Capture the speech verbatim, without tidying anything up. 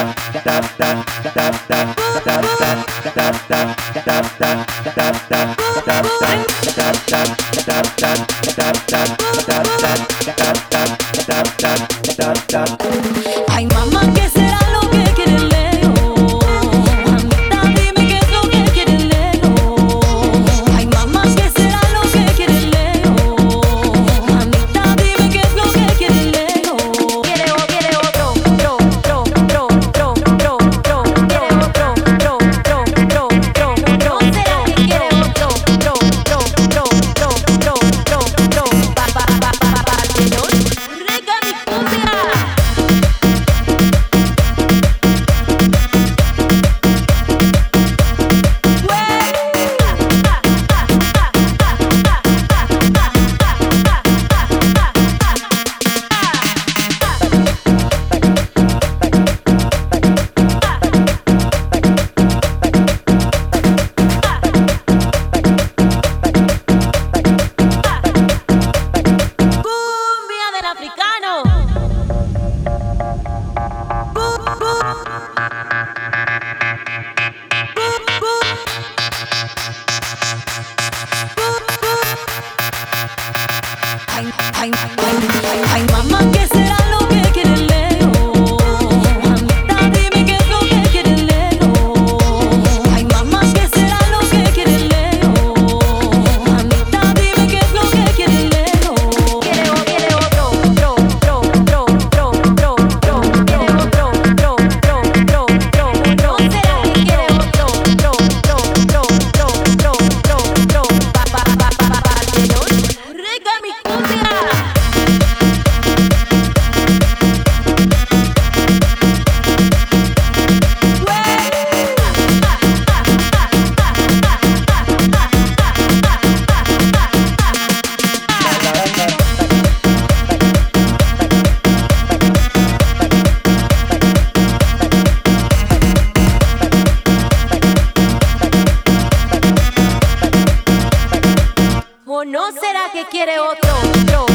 Ay, mamá, ¿qué será lo que quiere Leo? Mamita, dime qué es lo que quiere Leo. Ay, mamá, ¿qué será lo que quiere Leo? Mamita, dime qué es lo que quiere Leo. Quiere o quiere otro, otro, otro, otro, otro, otro, otro, quiere otro, otro, otro, otro, otro, otro. ¿Será que quiere otro, otro, otro, otro, otro, otro, otro, otro? Pa pa pa pa pa Barcelona, rica mi cumbia. Cumbia del africano. Ay, ay, ay, ay, ay, mamá, ¿qué será lo que quiere Leo? Mamita, dime qué es lo que quiere Leo. Ay, mamá, ¿qué será lo que quiere Leo? Mamita, dime qué es lo que quiere Leo. Quiere o quiere otro, otro, otro, otro, otro, otro, otro. Quiere otro, otro, otro, otro, otro, otro. ¿Será que quiere otro, otro, otro, otro, otro, otro, otro, otro? Pa pa pa pa pa Barcelona, rica mi cumbia. ¿O no será que quiere otro, otro?